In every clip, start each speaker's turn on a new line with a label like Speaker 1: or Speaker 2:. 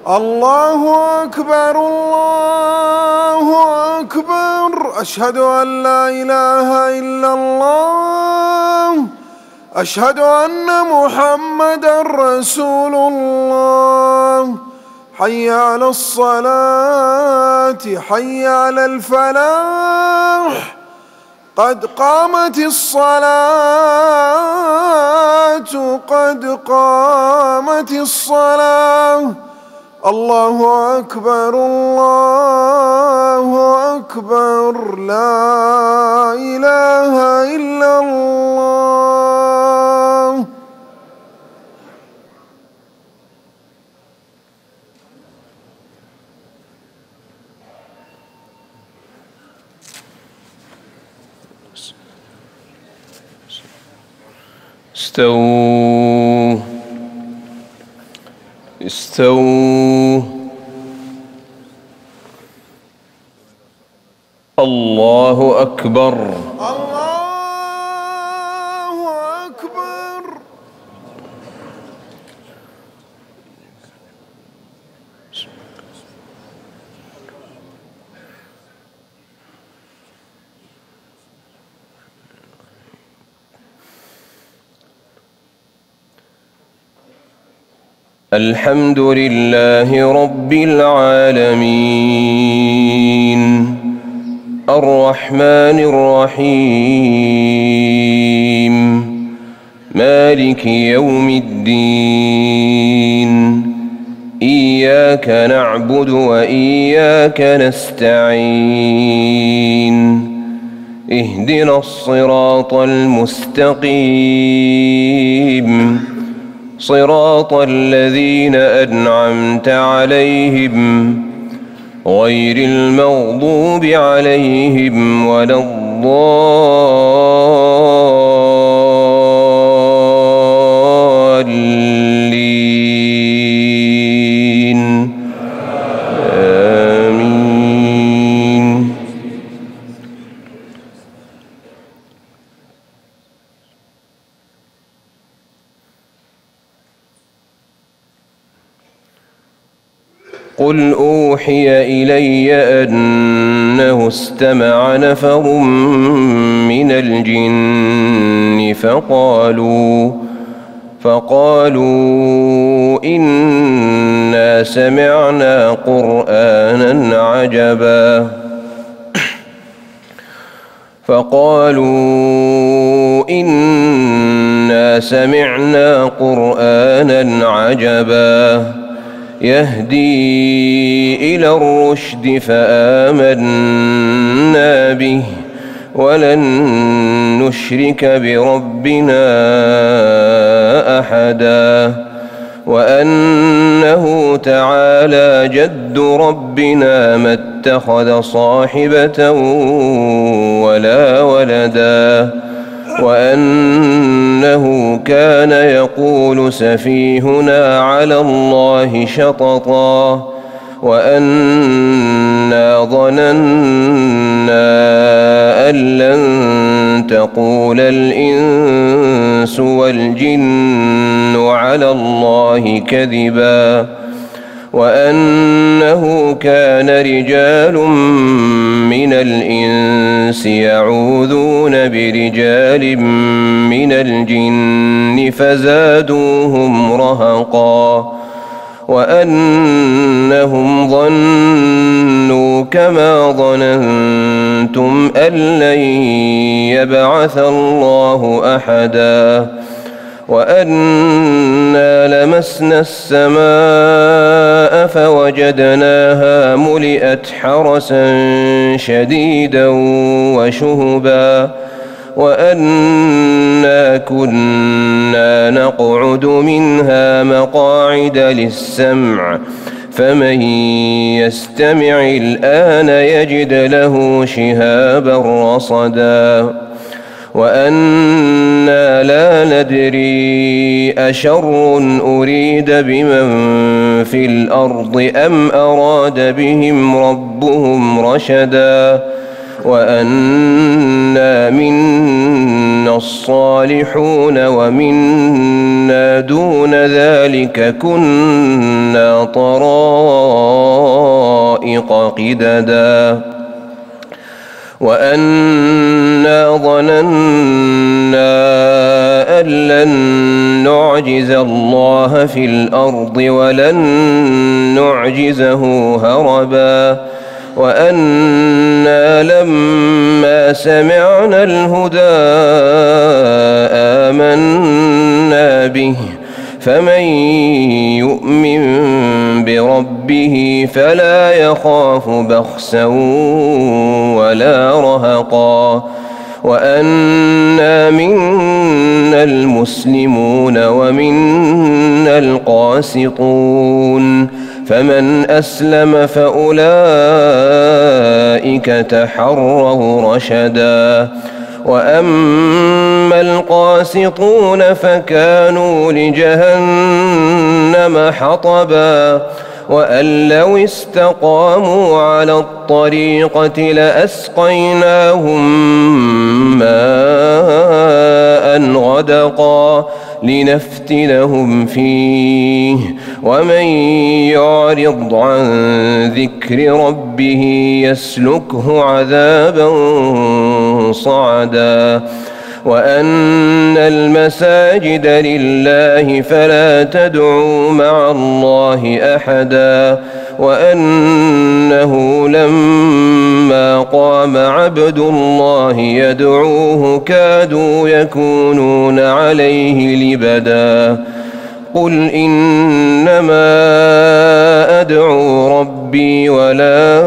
Speaker 1: الله أكبر الله أكبر. أشهد أن لا إله إلا الله. أشهد أن محمدًا رسول الله. حي على الصلاة حي على الفلاح. قد قامت الصلاة قد قامت الصلاة. الله أكبر الله أكبر. لا إله إلا الله.
Speaker 2: استووا استووا. الله أكبر
Speaker 1: الله أكبر.
Speaker 2: الحمد لله رب العالمين الرحمن الرحيم مالك يوم الدين. إياك نعبد وإياك نستعين. اهدنا الصراط المستقيم صراط الذين أنعمت عليهم غير المغضوب عليهم ولا الضالين. آمين. قل أوحي إلي أنه استمع نفر من الجن فقالوا إنا سمعنا قرآنا عجبا يهدي إلى الرشد فآمنا به ولن نشرك بربنا أحدا. وأنه تعالى جد ربنا ما اتخذ صاحبة ولا ولدا. وأنه كان يقول سفيهنا على الله شططا. وأنا ظننا أن لن تقول الإنس والجن على الله كذبا. وأنه كان رجال من الإنس يعوذون برجال من الجن فزادوهم رهقا. وأنهم ظنوا كما ظننتم أن لن يبعث الله أحدا. وأنا لمسنا السماء فوجدناها ملئت حرسا شديدا وشهبا. وأنا كنا نقعد منها مقاعد للسمع فمن يستمع الآن يجد له شهابا رصدا. وأنا لا ندري أشر أريد بمن في الأرض أم أراد بهم ربهم رشدا. وأنا منا الصالحون ومنا دون ذلك كنا طرائق قددا وأنا ظننا أن لن نعجز الله في الأرض ولن نعجزه هربا وأنا لما سمعنا الهدى آمنا به فمن يؤمن بربه فلا يخاف بخسا ولا رهقا وأنا منا المسلمون ومنا القاسطون فمن أسلم فأولئك تحروا رشدا وأما القاسطون فكانوا لجهنم حطبا وأن لو استقاموا على الطريقة لأسقيناهم ماء غدقا لنفتنهم فيه ومن يعرض عن ذكر ربه يسلكه عذابا صعدا وأن المساجد لله فلا تدعوا مع الله أحدا وأنه لما قام عبد الله يدعوه كادوا يكونون عليه لبدا قل إنما أدعو ربي ولا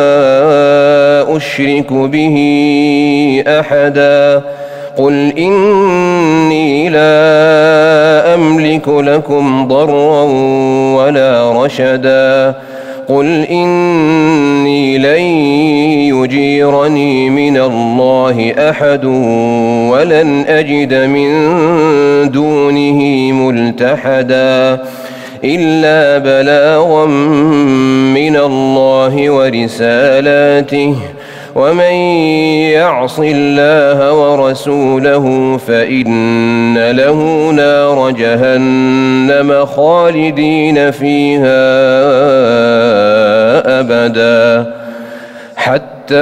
Speaker 2: أشرك به أحدا قل إني لا أملك لكم ضرا ولا رشدا قل إني لن يجيرني من الله أحد ولن أجد من دونه ملتحدا إلا بلاغا من الله ورسالاته ومن يعص الله ورسوله فإن له نار جهنم خالدين فيها أبدا حتى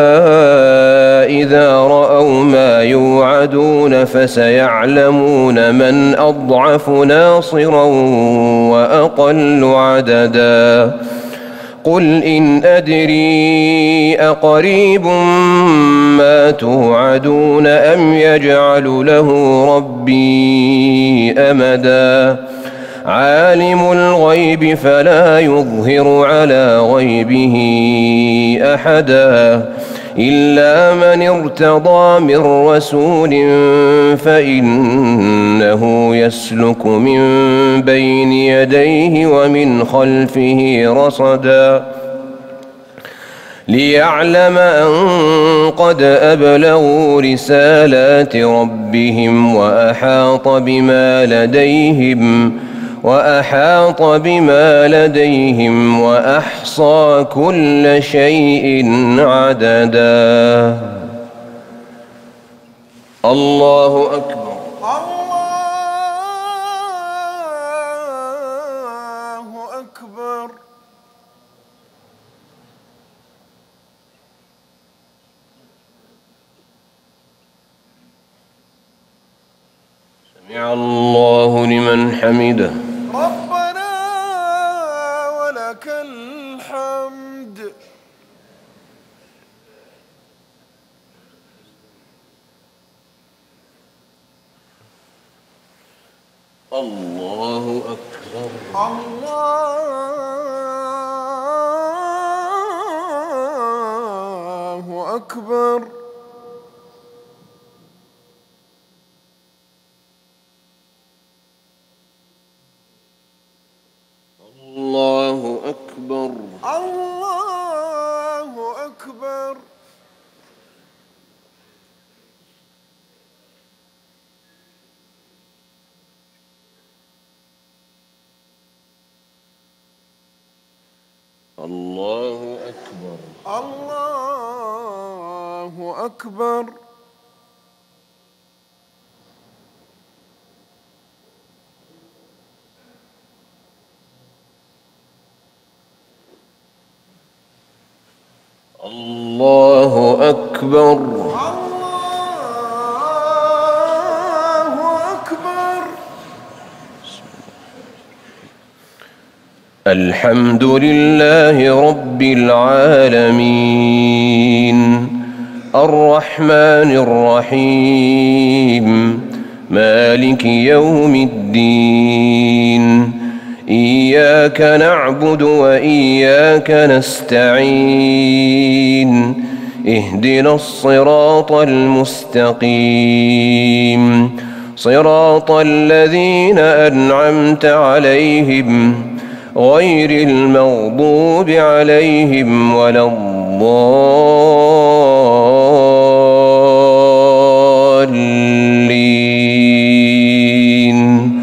Speaker 2: إذا رأوا ما يوعدون فسيعلمون من أضعف ناصرا وأقل عددا قل إن أدري أقريب ما توعدون أم يجعل له ربي أمدا عالم الغيب فلا يظهر على غيبه أحدا إلا من ارتضى من رسول فإنه يسلك من بين يديه ومن خلفه رصدا ليعلم أن قد أبلغوا رسالات ربهم وأحاط بما لديهم وأحصى كل شيء عددا الله أكبر
Speaker 1: الله أكبر
Speaker 2: سمع الله لمن حمده
Speaker 1: ربنا ولك الحمد
Speaker 2: الله أكبر
Speaker 1: الله أكبر
Speaker 2: الله أكبر
Speaker 1: الله أكبر
Speaker 2: الله أكبر
Speaker 1: الله أكبر
Speaker 2: أكبر
Speaker 1: الله أكبر.
Speaker 2: الحمد لله رب العالمين الرحمن الرحيم مالك يوم الدين إياك نعبد وإياك نستعين اهدنا الصراط المستقيم صراط الذين أنعمت عليهم غير المغضوب عليهم ولا الضالين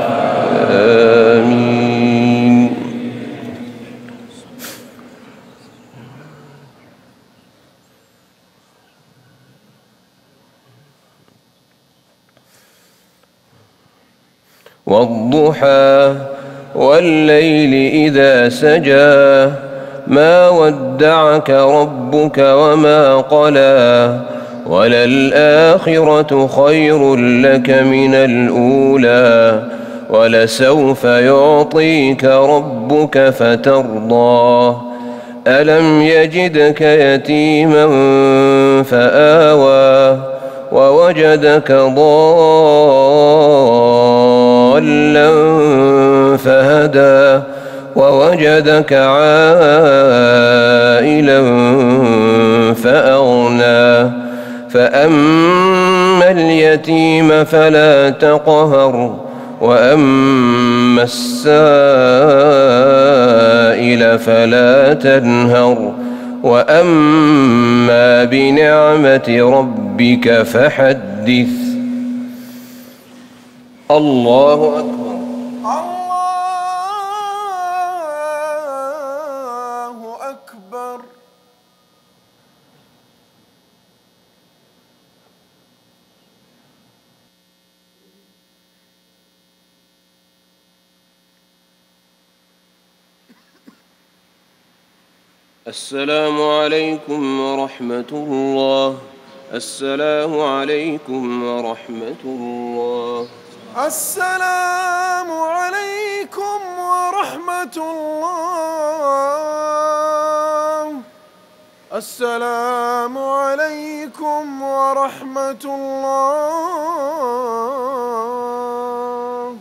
Speaker 2: آمين. والضحى والليل إذا سجى ما ودعك ربك وما قلى وللآخرة خير لك من الأولى ولسوف يعطيك ربك فترضى ألم يجدك يتيما فآوى ووجدك ضالا فهدى ووجدك عائلا فأغنى فأما اليتيم فلا تقهر وأما السائل فلا تنهر وأما بنعمة ربك فحدث. الله أكبر.
Speaker 1: الله أكبر.
Speaker 2: السلام عليكم ورحمة الله. السلام عليكم ورحمة الله.
Speaker 1: السلام عليكم ورحمة الله. السلام عليكم ورحمة الله.